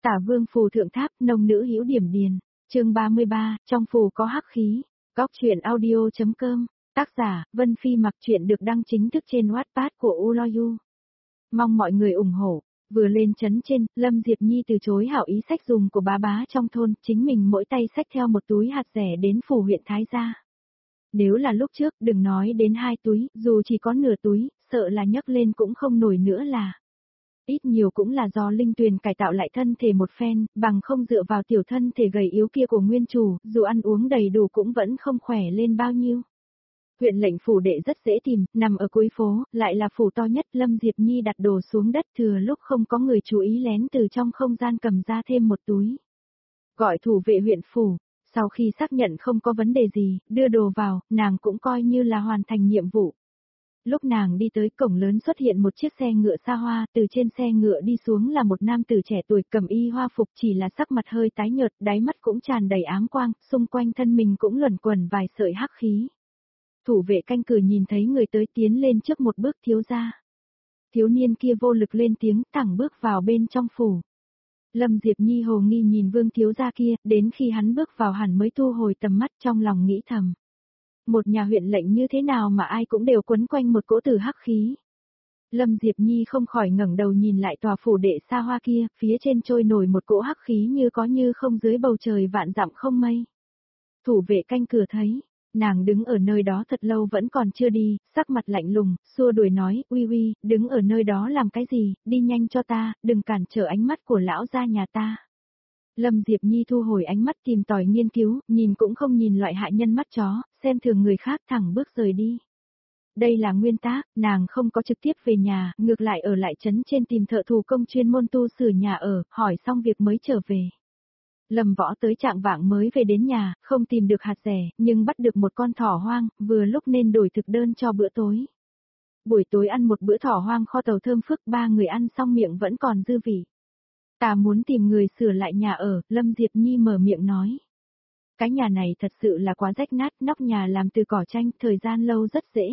Tả Vương phù thượng tháp, nông nữ hữu điểm điền. Chương 33, trong phù có hắc khí. Góc truyện audio.com. Tác giả, Vân Phi. Mặc truyện được đăng chính thức trên Wattpad của Uloyu. Mong mọi người ủng hộ. Vừa lên trấn trên, Lâm Diệp Nhi từ chối hảo ý sách dùng của bá bá trong thôn, chính mình mỗi tay xách theo một túi hạt rẻ đến phủ huyện Thái Gia. Nếu là lúc trước, đừng nói đến 2 túi, dù chỉ có nửa túi, sợ là nhấc lên cũng không nổi nữa là. Ít nhiều cũng là do Linh Tuyền cải tạo lại thân thể một phen, bằng không dựa vào tiểu thân thể gầy yếu kia của nguyên chủ, dù ăn uống đầy đủ cũng vẫn không khỏe lên bao nhiêu. Huyện lệnh phủ đệ rất dễ tìm, nằm ở cuối phố, lại là phủ to nhất. Lâm Diệp Nhi đặt đồ xuống đất, thừa lúc không có người chú ý lén từ trong không gian cầm ra thêm một túi. Gọi thủ vệ huyện phủ, sau khi xác nhận không có vấn đề gì, đưa đồ vào, nàng cũng coi như là hoàn thành nhiệm vụ. Lúc nàng đi tới cổng lớn xuất hiện một chiếc xe ngựa xa hoa, từ trên xe ngựa đi xuống là một nam tử trẻ tuổi cầm y hoa phục, chỉ là sắc mặt hơi tái nhợt, đáy mắt cũng tràn đầy ám quang, xung quanh thân mình cũng luẩn quẩn vài sợi hắc khí. Thủ vệ canh cửa nhìn thấy người tới tiến lên trước một bước, thiếu gia. Thiếu niên kia vô lực lên tiếng, thẳng bước vào bên trong phủ. Lâm Diệp Nhi hồ nghi nhìn Vương thiếu gia kia, đến khi hắn bước vào hẳn mới thu hồi tầm mắt, trong lòng nghĩ thầm. Một nhà huyện lệnh như thế nào mà ai cũng đều quấn quanh một cỗ tử hắc khí. Lâm Diệp Nhi không khỏi ngẩng đầu nhìn lại tòa phủ đệ xa hoa kia, phía trên trôi nổi một cỗ hắc khí như có như không dưới bầu trời vạn dặm không mây. Thủ vệ canh cửa thấy, nàng đứng ở nơi đó thật lâu vẫn còn chưa đi, sắc mặt lạnh lùng, xua đuổi nói, uy uy, đứng ở nơi đó làm cái gì, đi nhanh cho ta, đừng cản trở ánh mắt của lão gia nhà ta. Lâm Diệp Nhi thu hồi ánh mắt tìm tòi nghiên cứu, nhìn cũng không nhìn loại hại nhân mắt chó, xem thường người khác thẳng bước rời đi. Đây là nguyên tắc, nàng không có trực tiếp về nhà, ngược lại ở lại trấn trên tìm thợ thủ công chuyên môn tu sửa nhà ở, hỏi xong việc mới trở về. Lâm Võ tới trạng vạng mới về đến nhà, không tìm được hạt rẻ, nhưng bắt được một con thỏ hoang, vừa lúc nên đổi thực đơn cho bữa tối. Buổi tối ăn một bữa thỏ hoang kho tàu thơm phức, 3 người ăn xong miệng vẫn còn dư vị. Ta muốn tìm người sửa lại nhà ở, Lâm Diệp Nhi mở miệng nói. Cái nhà này thật sự là quá rách nát, nóc nhà làm từ cỏ tranh, thời gian lâu rất dễ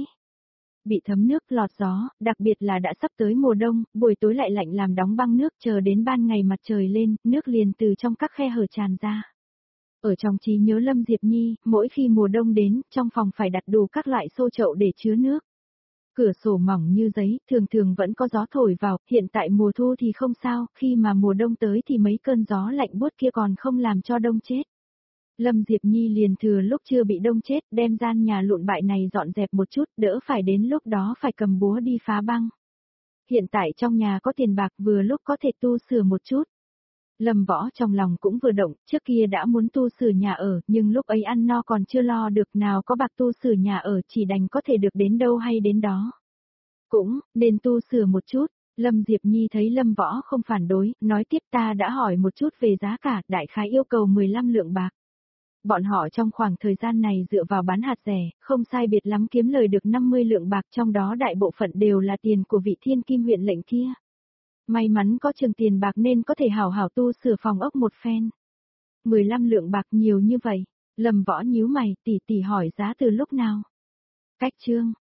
bị thấm nước, lọt gió, đặc biệt là đã sắp tới mùa đông, buổi tối lại lạnh làm đóng băng nước, chờ đến ban ngày mặt trời lên, nước liền từ trong các khe hở tràn ra. Ở trong trí nhớ Lâm Diệp Nhi, mỗi khi mùa đông đến, trong phòng phải đặt đủ các loại xô chậu để chứa nước. Cửa sổ mỏng như giấy, thường thường vẫn có gió thổi vào, hiện tại mùa thu thì không sao, khi mà mùa đông tới thì mấy cơn gió lạnh buốt kia còn không làm cho đông chết. Lâm Diệp Nhi liền thừa lúc chưa bị đông chết, đem gian nhà lụn bại này dọn dẹp một chút, đỡ phải đến lúc đó phải cầm búa đi phá băng. Hiện tại trong nhà có tiền bạc, vừa lúc có thể tu sửa một chút. Lâm Võ trong lòng cũng vừa động, trước kia đã muốn tu sửa nhà ở, nhưng lúc ấy ăn no còn chưa lo được, nào có bạc tu sửa nhà ở, chỉ đành có thể được đến đâu hay đến đó. Cũng, nên tu sửa một chút. Lâm Diệp Nhi thấy Lâm Võ không phản đối, nói tiếp, ta đã hỏi một chút về giá cả, đại khái yêu cầu 15 lượng bạc. Bọn họ trong khoảng thời gian này dựa vào bán hạt rẻ, không sai biệt lắm kiếm lời được 50 lượng bạc, trong đó đại bộ phận đều là tiền của vị thiên kim huyện lệnh kia. May mắn có chừng tiền bạc nên có thể hảo hảo tu sửa phòng ốc một phen. 15 lượng bạc nhiều như vậy, Lâm Võ nhíu mày, tỷ tỷ hỏi giá từ lúc nào? Cách chương,